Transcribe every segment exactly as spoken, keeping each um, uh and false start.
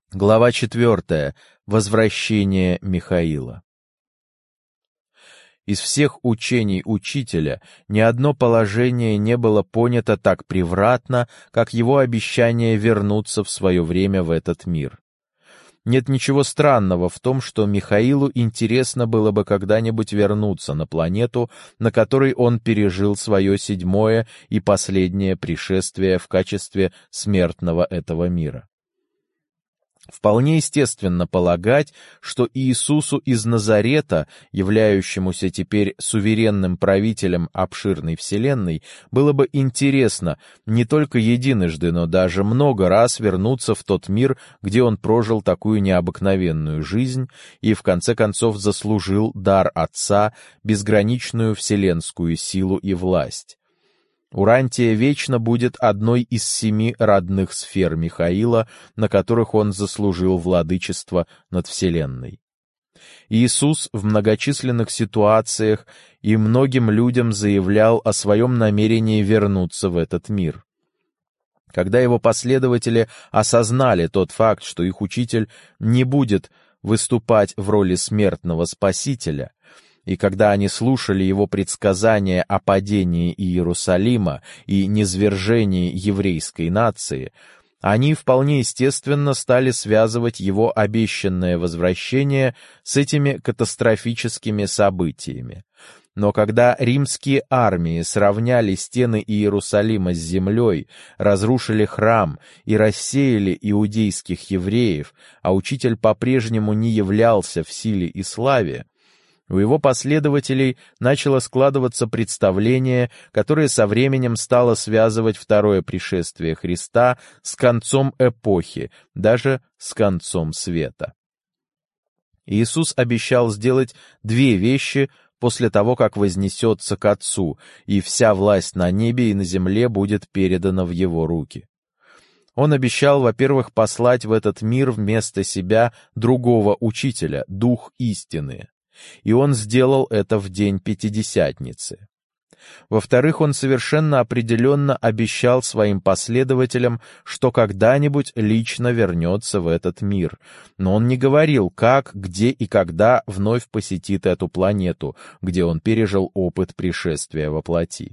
Глава четвертая. Возвращение Михаила. Из всех учений учителя ни одно положение не было понято так превратно, как его обещание вернуться в свое время в этот мир. Нет ничего странного в том, что Михаилу интересно было бы когда-нибудь вернуться на планету, на которой он пережил свое седьмое и последнее пришествие в качестве смертного этого мира. Вполне естественно полагать, что Иисусу из Назарета, являющемуся теперь суверенным правителем обширной вселенной, было бы интересно не только единожды, но даже много раз вернуться в тот мир, где он прожил такую необыкновенную жизнь и в конце концов заслужил дар Отца, безграничную вселенскую силу и власть. Урантия вечно будет одной из семи родных сфер Михаила, на которых он заслужил владычество над Вселенной. Иисус в многочисленных ситуациях и многим людям заявлял о своем намерении вернуться в этот мир. Когда его последователи осознали тот факт, что их учитель не будет выступать в роли смертного спасителя, и когда они слушали его предсказания о падении Иерусалима и низвержении еврейской нации, они вполне естественно стали связывать его обещанное возвращение с этими катастрофическими событиями. Но когда римские армии сравняли стены Иерусалима с землей, разрушили храм и рассеяли иудейских евреев, а учитель по-прежнему не являлся в силе и славе, у его последователей начало складываться представление, которое со временем стало связывать второе пришествие Христа с концом эпохи, даже с концом света. Иисус обещал сделать две вещи после того, как вознесется к Отцу, и вся власть на небе и на земле будет передана в его руки. Он обещал, во-первых, послать в этот мир вместо себя другого учителя, Дух истины. И он сделал это в день Пятидесятницы. Во-вторых, он совершенно определенно обещал своим последователям, что когда-нибудь лично вернется в этот мир. Но он не говорил, как, где и когда вновь посетит эту планету, где он пережил опыт пришествия во плоти.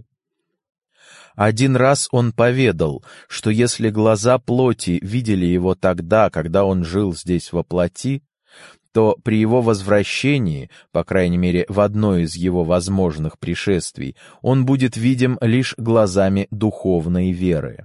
Один раз он поведал, что если глаза плоти видели его тогда, когда он жил здесь во плоти, то при его возвращении, по крайней мере в одно из его возможных пришествий, он будет видим лишь глазами духовной веры.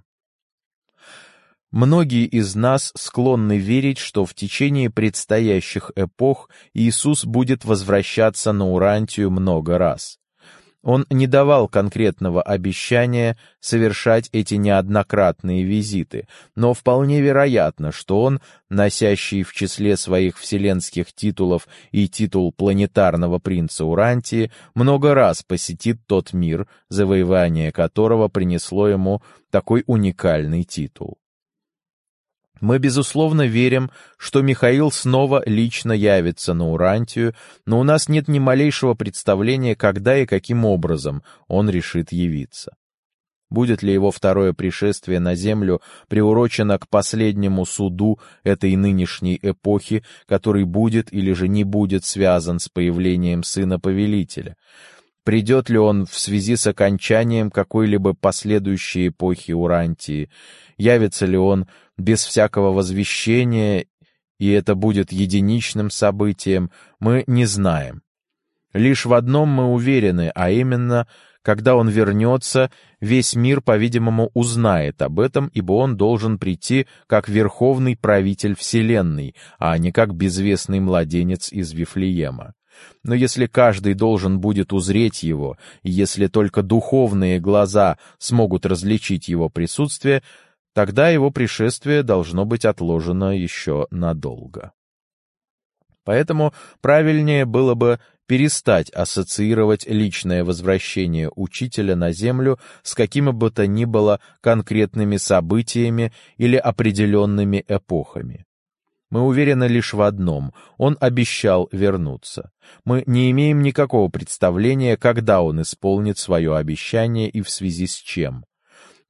Многие из нас склонны верить, что в течение предстоящих эпох Иисус будет возвращаться на Урантию много раз. Он не давал конкретного обещания совершать эти неоднократные визиты, но вполне вероятно, что он, носящий в числе своих вселенских титулов и титул планетарного принца Урантии, много раз посетит тот мир, завоевание которого принесло ему такой уникальный титул. Мы, безусловно, верим, что Михаил снова лично явится на Урантию, но у нас нет ни малейшего представления, когда и каким образом он решит явиться. Будет ли его второе пришествие на Землю приурочено к последнему суду этой нынешней эпохи, который будет или же не будет связан с появлением Сына Повелителя? Придет ли он в связи с окончанием какой-либо последующей эпохи Урантии? Явится ли он без всякого возвещения, и это будет единичным событием, мы не знаем. Лишь в одном мы уверены, а именно, когда он вернется, весь мир, по-видимому, узнает об этом, ибо он должен прийти как верховный правитель вселенной, а не как безвестный младенец из Вифлеема. Но если каждый должен будет узреть его, и если только духовные глаза смогут различить его присутствие, тогда его пришествие должно быть отложено еще надолго. Поэтому правильнее было бы перестать ассоциировать личное возвращение учителя на Землю с какими бы то ни было конкретными событиями или определенными эпохами. Мы уверены лишь в одном — он обещал вернуться. Мы не имеем никакого представления, когда он исполнит свое обещание и в связи с чем.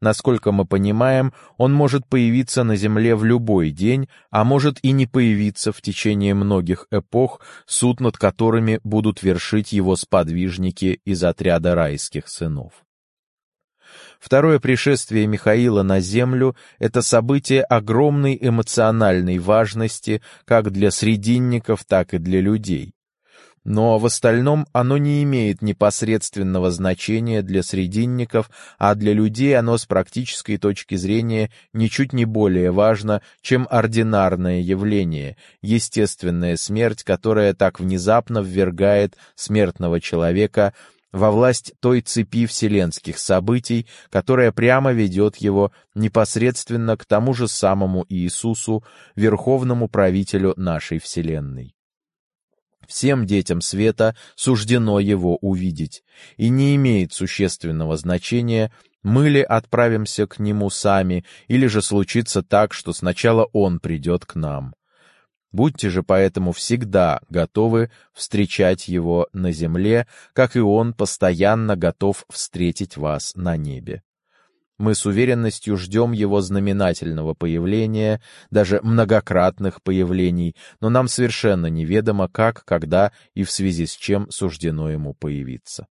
Насколько мы понимаем, он может появиться на земле в любой день, а может и не появиться в течение многих эпох, суд над которыми будут вершить его сподвижники из отряда райских сынов. Второе пришествие Михаила на землю — это событие огромной эмоциональной важности как для срединников, так и для людей. Но в остальном оно не имеет непосредственного значения для срединников, а для людей оно с практической точки зрения ничуть не более важно, чем ординарное явление, естественная смерть, которая так внезапно ввергает смертного человека во власть той цепи вселенских событий, которая прямо ведет его непосредственно к тому же самому Иисусу, верховному правителю нашей вселенной. Всем детям света суждено его увидеть, и не имеет существенного значения, мы ли отправимся к нему сами, или же случится так, что сначала он придет к нам. Будьте же поэтому всегда готовы встречать его на земле, как и он постоянно готов встретить вас на небе. Мы с уверенностью ждем его знаменательного появления, даже многократных появлений, но нам совершенно неведомо, как, когда и в связи с чем суждено ему появиться.